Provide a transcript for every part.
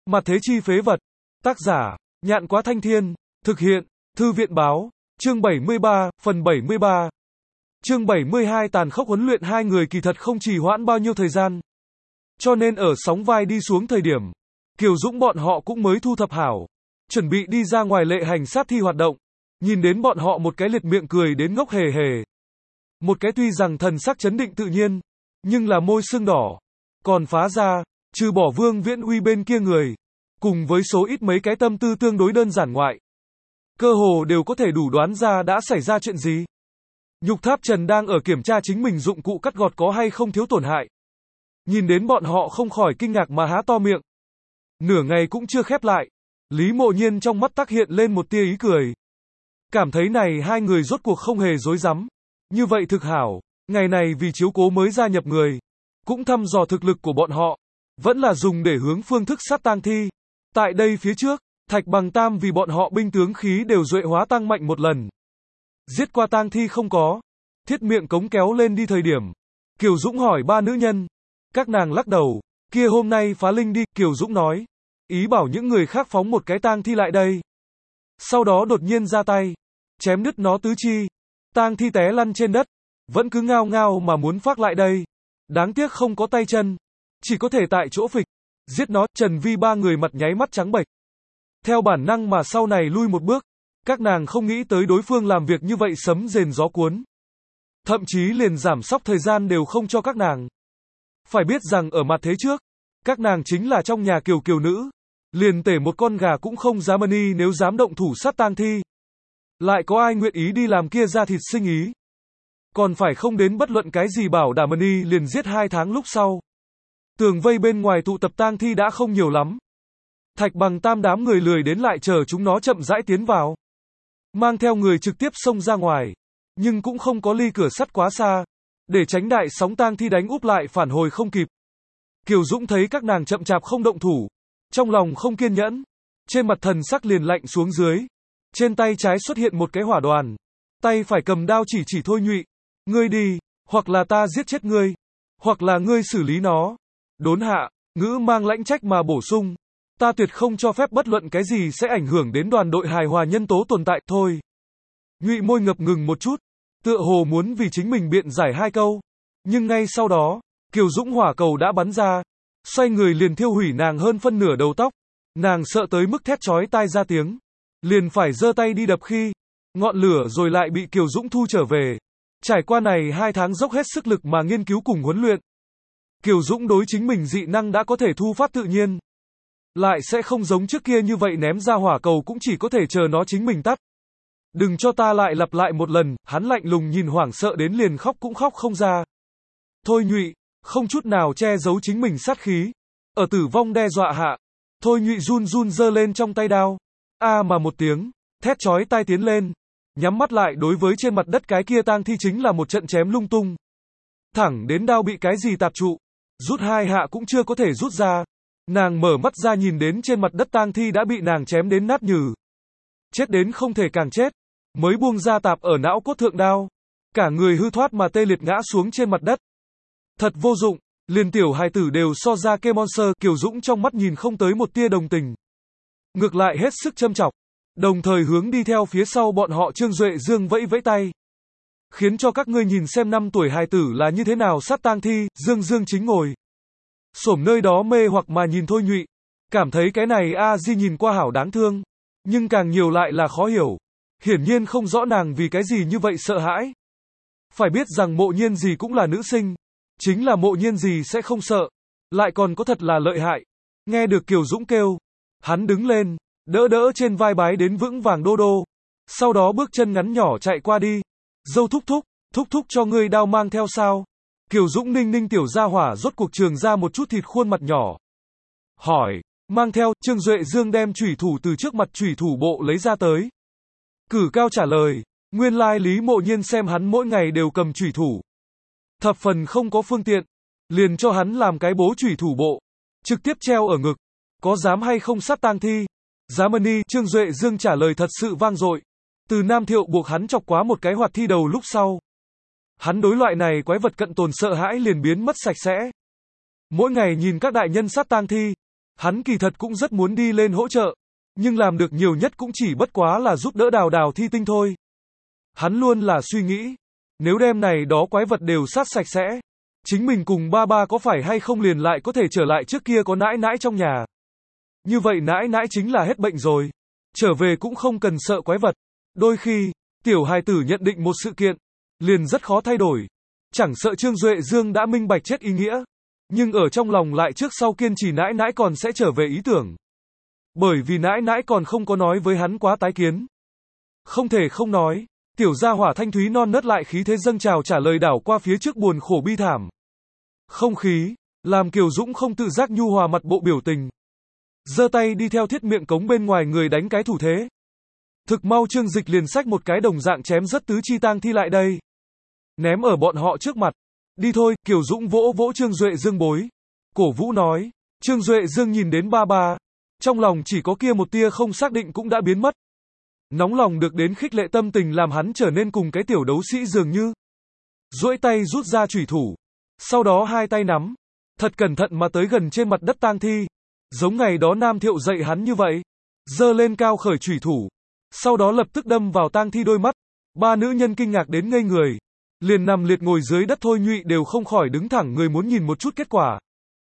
Mặt thế chi phế vật. Tác giả, Nhạn Quá Thanh Thiên. Thực hiện, Thư viện Báo. Chương 73, phần 73. Chương 72 tàn khốc huấn luyện hai người kỳ thật không trì hoãn bao nhiêu thời gian. Cho nên ở sóng vai đi xuống thời điểm, Kiều Dũng bọn họ cũng mới thu thập hảo, chuẩn bị đi ra ngoài lệ hành sát thi hoạt động. Nhìn đến bọn họ một cái liệt miệng cười đến ngốc hề hề. Một cái tuy rằng thần sắc chấn định tự nhiên, nhưng là môi sưng đỏ. Còn phá ra, trừ bỏ Vương Viễn Uy bên kia người, cùng với số ít mấy cái tâm tư tương đối đơn giản ngoại, cơ hồ đều có thể đủ đoán ra đã xảy ra chuyện gì. Nhục Tháp Trần đang ở kiểm tra chính mình dụng cụ cắt gọt có hay không thiếu tổn hại. Nhìn đến bọn họ không khỏi kinh ngạc mà há to miệng. Nửa ngày cũng chưa khép lại, Lý Mộ Nhiên trong mắt tác hiện lên một tia ý cười. Cảm thấy này hai người rốt cuộc không hề dối rắm. Như vậy thực hảo, ngày này vì chiếu cố mới gia nhập người, cũng thăm dò thực lực của bọn họ, vẫn là dùng để hướng phương thức sát tang thi. Tại đây phía trước, Thạch Bằng Tam vì bọn họ binh tướng khí đều duệ hóa tăng mạnh một lần. Giết qua tang thi không có. Thiết miệng cống kéo lên đi thời điểm, Kiều Dũng hỏi ba nữ nhân. Các nàng lắc đầu, kia hôm nay phá linh đi, Kiều Dũng nói. Ý bảo những người khác phóng một cái tang thi lại đây. Sau đó đột nhiên ra tay, chém đứt nó tứ chi. Tang thi té lăn trên đất, vẫn cứ ngao ngao mà muốn phác lại đây. Đáng tiếc không có tay chân, chỉ có thể tại chỗ phịch. Giết nó, Trần Vi ba người mặt nháy mắt trắng bệch. Theo bản năng mà sau này lui một bước, các nàng không nghĩ tới đối phương làm việc như vậy sấm rền gió cuốn. Thậm chí liền giảm sóc thời gian đều không cho các nàng. Phải biết rằng ở mặt thế trước, các nàng chính là trong nhà kiều kiều nữ. Liền tể một con gà cũng không dám ân nếu dám động thủ sát tang thi. Lại có ai nguyện ý đi làm kia ra thịt sinh ý. Còn phải không đến bất luận cái gì bảo đảm ân liền giết 2 tháng lúc sau. Tường vây bên ngoài tụ tập tang thi đã không nhiều lắm. Thạch Bằng Tam đám người lười đến lại chờ chúng nó chậm rãi tiến vào. Mang theo người trực tiếp xông ra ngoài. Nhưng cũng không có ly cửa sắt quá xa. Để tránh đại sóng tang thi đánh úp lại phản hồi không kịp. Kiều Dũng thấy các nàng chậm chạp không động thủ. Trong lòng không kiên nhẫn. Trên mặt thần sắc liền lạnh xuống dưới. Trên tay trái xuất hiện một cái hỏa đoàn. Tay phải cầm đao chỉ Thôi Nhụy. Ngươi đi, hoặc là ta giết chết ngươi. Hoặc là ngươi xử lý nó. Đốn hạ, ngữ mang lãnh trách mà bổ sung. Ta tuyệt không cho phép bất luận cái gì sẽ ảnh hưởng đến đoàn đội hài hòa nhân tố tồn tại, thôi. Nhụy môi ngập ngừng một chút, tựa hồ muốn vì chính mình biện giải 2 câu. Nhưng ngay sau đó, Kiều Dũng hỏa cầu đã bắn ra, xoay người liền thiêu hủy nàng hơn phân nửa đầu tóc. Nàng sợ tới mức thét chói tai ra tiếng, liền phải giơ tay đi đập khi, ngọn lửa rồi lại bị Kiều Dũng thu trở về. Trải qua này 2 tháng dốc hết sức lực mà nghiên cứu cùng huấn luyện, Kiều Dũng đối chính mình dị năng đã có thể thu phát tự nhiên. Lại sẽ không giống trước kia như vậy ném ra hỏa cầu cũng chỉ có thể chờ nó chính mình tắt. Đừng cho ta lại lặp lại một lần, hắn lạnh lùng nhìn hoảng sợ đến liền khóc cũng khóc không ra. Thôi Nhụy, không chút nào che giấu chính mình sát khí. Ở tử vong đe dọa hạ, Thôi Nhụy run run giơ lên trong tay đao. Mà một tiếng, thét chói tai tiến lên. Nhắm mắt lại đối với trên mặt đất cái kia tang thi chính là một trận chém lung tung. Thẳng đến đao bị cái gì tạp trụ. Rút 2 hạ cũng chưa có thể rút ra. Nàng mở mắt ra nhìn đến trên mặt đất tang thi đã bị nàng chém đến nát nhừ. Chết đến không thể càng chết. Mới buông ra tạp ở não cốt thượng đao. Cả người hư thoát mà tê liệt ngã xuống trên mặt đất. Thật vô dụng, liền tiểu hài tử đều so ra kê monster. Kiều Dũng trong mắt nhìn không tới một tia đồng tình. Ngược lại hết sức châm chọc. Đồng thời hướng đi theo phía sau bọn họ Trương Duệ Dương vẫy vẫy tay. Khiến cho các ngươi nhìn xem 5 tuổi hài tử là như thế nào sát tang thi. Dương chính ngồi xổm nơi đó mê hoặc mà nhìn Thôi Nhụy. Cảm thấy cái này Di nhìn qua hảo đáng thương. Nhưng càng nhiều lại là khó hiểu. Hiển nhiên không rõ nàng vì cái gì như vậy sợ hãi. Phải biết rằng Mộ Nhiên gì cũng là nữ sinh. Chính là Mộ Nhiên gì sẽ không sợ. Lại còn có thật là lợi hại. Nghe được Kiều Dũng kêu. Hắn đứng lên, đỡ trên vai bái đến vững vàng đô đô. Sau đó bước chân ngắn nhỏ chạy qua đi. Dâu thúc thúc cho ngươi đao mang theo sao? Kiều Dũng ninh tiểu gia hỏa rốt cuộc trường ra một chút thịt khuôn mặt nhỏ. Hỏi, mang theo. Trương Duệ Dương đem chủy thủ từ trước mặt chủy thủ bộ lấy ra tới. Cử cao trả lời, nguyên lai Lý Mộ Nhiên xem hắn mỗi ngày đều cầm chủy thủ. Thập phần không có phương tiện, liền cho hắn làm cái bố chủy thủ bộ, trực tiếp treo ở ngực. Có dám hay không sát tang thi? Dám ân. Trương Duệ Dương trả lời thật sự vang dội. Từ Nam Thiệu buộc hắn chọc quá một cái hoạt thi đầu lúc sau. Hắn đối loại này quái vật cận tồn sợ hãi liền biến mất sạch sẽ. Mỗi ngày nhìn các đại nhân sát tang thi, Hắn kỳ thật cũng rất muốn đi lên hỗ trợ, nhưng làm được nhiều nhất cũng chỉ bất quá là giúp đỡ Đào Đào thi tinh thôi. Hắn luôn là suy nghĩ, nếu đêm này đó quái vật đều sát sạch sẽ, chính mình cùng ba ba có phải hay không liền lại có thể trở lại trước kia có nãi nãi trong nhà. Như vậy nãi nãi chính là hết bệnh rồi. Trở về cũng không cần sợ quái vật. Đôi khi, tiểu hài tử nhận định một sự kiện, liền rất khó thay đổi. Chẳng sợ Trương Duệ Dương đã minh bạch chết ý nghĩa, nhưng ở trong lòng lại trước sau kiên trì nãi nãi còn sẽ trở về ý tưởng. Bởi vì nãi nãi còn không có nói với hắn quá tái kiến. Không thể không nói, tiểu gia hỏa thanh thúy non nớt lại khí thế dâng trào trả lời đảo qua phía trước buồn khổ bi thảm. Không khí, làm Kiều Dũng không tự giác nhu hòa mặt bộ biểu tình. Giơ tay đi theo thiết miệng cống bên ngoài người đánh cái thủ thế. Thực mau Trương Dịch liền xách một cái đồng dạng chém rất tứ chi tang thi lại đây. Ném ở bọn họ trước mặt. Đi thôi, Kiều Dũng vỗ vỗ Trương Duệ Dương bối. Cổ vũ nói. Trương Duệ Dương nhìn đến ba ba. Trong lòng chỉ có kia một tia không xác định cũng đã biến mất. Nóng lòng được đến khích lệ tâm tình làm hắn trở nên cùng cái tiểu đấu sĩ dường như. Duỗi tay rút ra chủy thủ. Sau đó hai tay nắm. Thật cẩn thận mà tới gần trên mặt đất tang thi. Giống ngày đó Nam Thiệu dạy hắn như vậy. Giơ lên cao khởi chủy thủ. Sau đó lập tức đâm vào tang thi đôi mắt. Ba nữ nhân kinh ngạc đến ngây người. Liền nằm liệt ngồi dưới đất thôi nhụy đều không khỏi đứng thẳng người muốn nhìn một chút kết quả.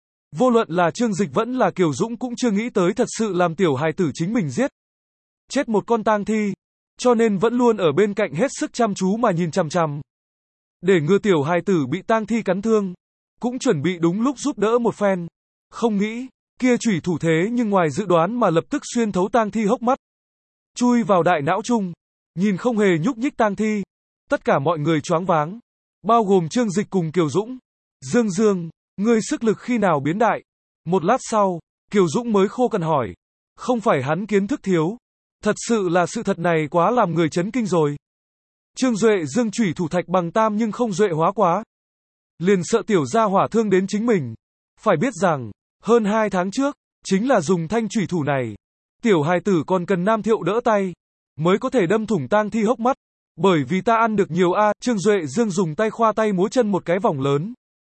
Vô luận là Trương Dịch vẫn là Kiều Dũng cũng chưa nghĩ tới thật sự làm tiểu hài tử chính mình giết. Chết một con tang thi. Cho nên vẫn luôn ở bên cạnh hết sức chăm chú mà nhìn chằm chằm. Để ngừa tiểu hài tử bị tang thi cắn thương. Cũng chuẩn bị đúng lúc giúp đỡ một phen. Không nghĩ, kia chủy thủ thế nhưng ngoài dự đoán mà lập tức xuyên thấu tang thi hốc mắt. Chui vào đại não chung. Nhìn không hề nhúc nhích tang thi. Tất cả mọi người choáng váng. Bao gồm Trương Dịch cùng Kiều Dũng. Dương Dương, ngươi sức lực khi nào biến đại? Một lát sau, Kiều Dũng mới khô cằn hỏi. Không phải hắn kiến thức thiếu. Thật sự là sự thật này quá làm người chấn kinh rồi. Trương Duệ Dương chủy thủ thạch bằng tam nhưng không duệ hóa quá. Liền sợ tiểu gia hỏa thương đến chính mình. Phải biết rằng, hơn 2 tháng trước, chính là dùng thanh chủy thủ này. Tiểu hài tử còn cần Nam Thiệu đỡ tay, mới có thể đâm thủng tang thi hốc mắt. Bởi vì ta ăn được nhiều Trương Duệ Dương dùng tay khoa tay múa chân một cái vòng lớn.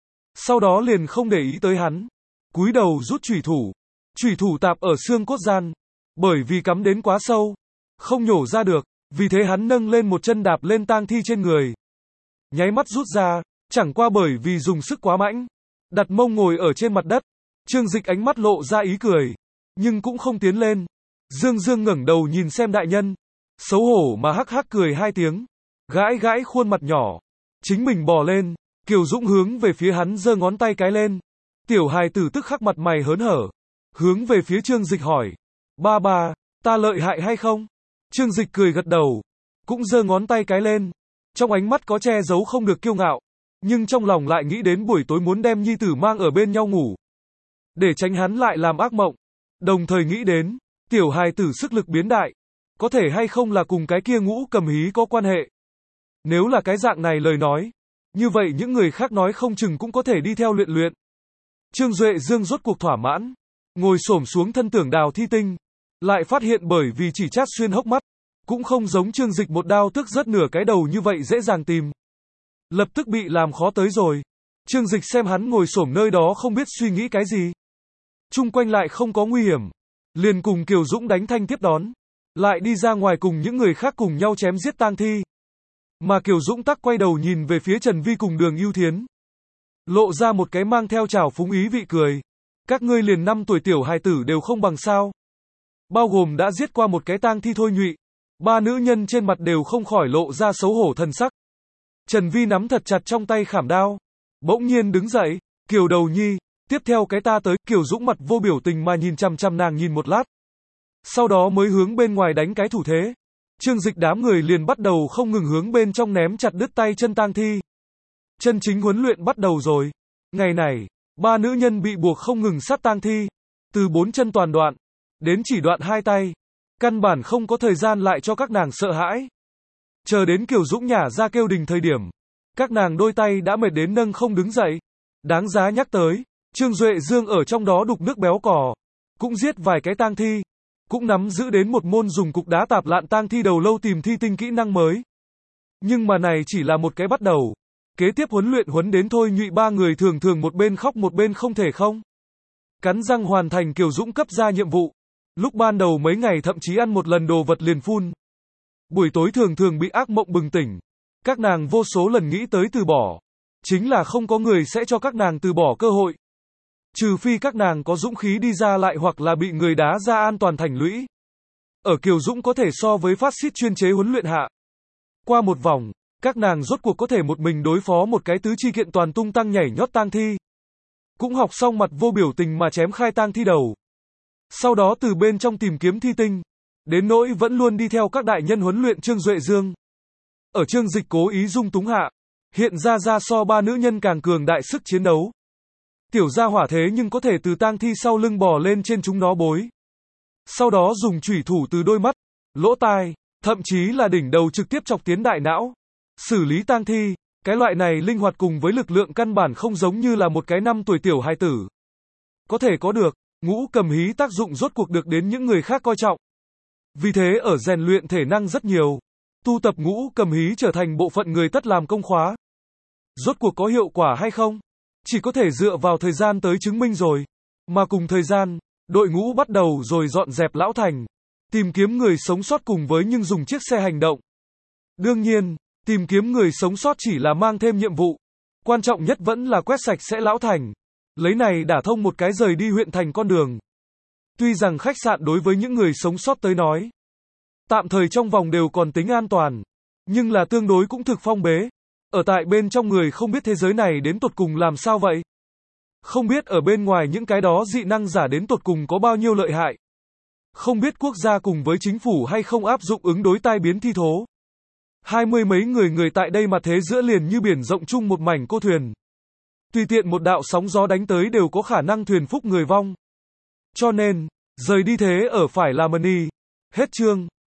Sau đó liền không để ý tới hắn. Cúi đầu rút chủy thủ. Chủy thủ tạp ở xương cốt gian. Bởi vì cắm đến quá sâu. Không nhổ ra được. Vì thế hắn nâng lên một chân đạp lên tang thi trên người. Nháy mắt rút ra. Chẳng qua bởi vì dùng sức quá mạnh. Đặt mông ngồi ở trên mặt đất. Trương Dịch ánh mắt lộ ra ý cười. Nhưng cũng không tiến lên. Dương Dương ngẩng đầu nhìn xem đại nhân. Xấu hổ mà hắc hắc cười 2 tiếng. Gãi gãi khuôn mặt nhỏ. Chính mình bò lên. Kiều Dũng hướng về phía hắn giơ ngón tay cái lên. Tiểu hài tử tức khắc mặt mày hớn hở. Hướng về phía Trương Dịch hỏi. Ba ba, ta lợi hại hay không? Trương Dịch cười gật đầu. Cũng giơ ngón tay cái lên. Trong ánh mắt có che giấu không được kiêu ngạo. Nhưng trong lòng lại nghĩ đến buổi tối muốn đem nhi tử mang ở bên nhau ngủ. Để tránh hắn lại làm ác mộng. Đồng thời nghĩ đến, tiểu hài tử sức lực biến đại. Có thể hay không là cùng cái kia Ngũ Cầm Hí có quan hệ. Nếu là cái dạng này lời nói. Như vậy những người khác nói không chừng cũng có thể đi theo luyện luyện. Trương Duệ Dương rốt cuộc thỏa mãn. Ngồi xổm xuống thân tưởng đào thi tinh. Lại phát hiện bởi vì chỉ chát xuyên hốc mắt. Cũng không giống Trương Dịch một đao tức rớt nửa cái đầu như vậy dễ dàng tìm. Lập tức bị làm khó tới rồi. Trương Dịch xem hắn ngồi xổm nơi đó không biết suy nghĩ cái gì. Chung quanh lại không có nguy hiểm. Liền cùng Kiều Dũng đánh thanh tiếp đón. Lại đi ra ngoài cùng những người khác cùng nhau chém giết tang thi. Mà Kiều Dũng tắc quay đầu nhìn về phía Trần Vi cùng Đường Ưu Thiến. Lộ ra một cái mang theo trào phúng ý vị cười. Các ngươi liền 5 tuổi tiểu hài tử đều không bằng sao. Bao gồm đã giết qua một cái tang thi thôi nhụy. Ba nữ nhân trên mặt đều không khỏi lộ ra xấu hổ thần sắc. Trần Vi nắm thật chặt trong tay khảm đao. Bỗng nhiên đứng dậy. Kiều đầu nhi, tiếp theo cái ta tới. Kiều Dũng mặt vô biểu tình mà nhìn chằm chằm nàng nhìn một lát. Sau đó mới hướng bên ngoài đánh cái thủ thế. Trương Dịch đám người liền bắt đầu không ngừng hướng bên trong ném chặt đứt tay chân tang thi. Chân chính huấn luyện bắt đầu rồi. Ngày này, ba nữ nhân bị buộc không ngừng sát tang thi. Từ 4 chân toàn đoạn, đến chỉ đoạn 2 tay. Căn bản không có thời gian lại cho các nàng sợ hãi. Chờ đến Kiều Dũng nhả ra kêu đình thời điểm. Các nàng đôi tay đã mệt đến nâng không đứng dậy. Đáng giá nhắc tới, Trương Duệ Dương ở trong đó đục nước béo cò. Cũng giết vài cái tang thi. Cũng nắm giữ đến một môn dùng cục đá tạp lạn tang thi đầu lâu tìm thi tinh kỹ năng mới. Nhưng mà này chỉ là một cái bắt đầu. Kế tiếp huấn luyện huấn đến thôi nhụy ba người thường thường một bên khóc một bên không thể không. Cắn răng hoàn thành Kiều Dũng cấp ra nhiệm vụ. Lúc ban đầu mấy ngày thậm chí ăn một lần đồ vật liền phun. Buổi tối thường thường bị ác mộng bừng tỉnh. Các nàng vô số lần nghĩ tới từ bỏ. Chính là không có người sẽ cho các nàng từ bỏ cơ hội. Trừ phi các nàng có dũng khí đi ra lại hoặc là bị người đá ra an toàn thành lũy. Ở Kiều Dũng có thể so với phát xít chuyên chế huấn luyện hạ. Qua một vòng, các nàng rốt cuộc có thể một mình đối phó một cái tứ chi kiện toàn tung tăng nhảy nhót tang thi. Cũng học xong mặt vô biểu tình mà chém khai tang thi đầu. Sau đó từ bên trong tìm kiếm thi tinh. Đến nỗi vẫn luôn đi theo các đại nhân huấn luyện Trương Duệ Dương. Ở Trương Dịch cố ý dung túng hạ. Hiện ra so ba nữ nhân càng cường đại sức chiến đấu. Tiểu gia hỏa thế nhưng có thể từ tang thi sau lưng bò lên trên chúng nó bối. Sau đó dùng chủy thủ từ đôi mắt, lỗ tai, thậm chí là đỉnh đầu trực tiếp chọc tiến đại não. Xử lý tang thi, cái loại này linh hoạt cùng với lực lượng căn bản không giống như là một cái 5 tuổi tiểu hài tử. Có thể có được, ngũ cầm hí tác dụng rốt cuộc được đến những người khác coi trọng. Vì thế ở rèn luyện thể năng rất nhiều. Tu tập ngũ cầm hí trở thành bộ phận người tất làm công khóa. Rốt cuộc có hiệu quả hay không? Chỉ có thể dựa vào thời gian tới chứng minh rồi. Mà cùng thời gian, đội ngũ bắt đầu rồi dọn dẹp Lão Thành. Tìm kiếm người sống sót cùng với nhưng dùng chiếc xe hành động. Đương nhiên, tìm kiếm người sống sót chỉ là mang thêm nhiệm vụ. Quan trọng nhất vẫn là quét sạch sẽ Lão Thành. Lấy này đả thông một cái rời đi huyện thành con đường. Tuy rằng khách sạn đối với những người sống sót tới nói, tạm thời trong vòng đều còn tính an toàn. Nhưng là tương đối cũng thực phong bế. Ở tại bên trong người không biết thế giới này đến tột cùng làm sao vậy. Không biết ở bên ngoài những cái đó dị năng giả đến tột cùng có bao nhiêu lợi hại. Không biết quốc gia cùng với chính phủ hay không áp dụng ứng đối tai biến thi thố. 20 mấy người tại đây mà thế giữa liền như biển rộng chung một mảnh cô thuyền. Tùy tiện một đạo sóng gió đánh tới đều có khả năng thuyền phúc người vong. Cho nên, rời đi thế ở phải là money. Hết chương.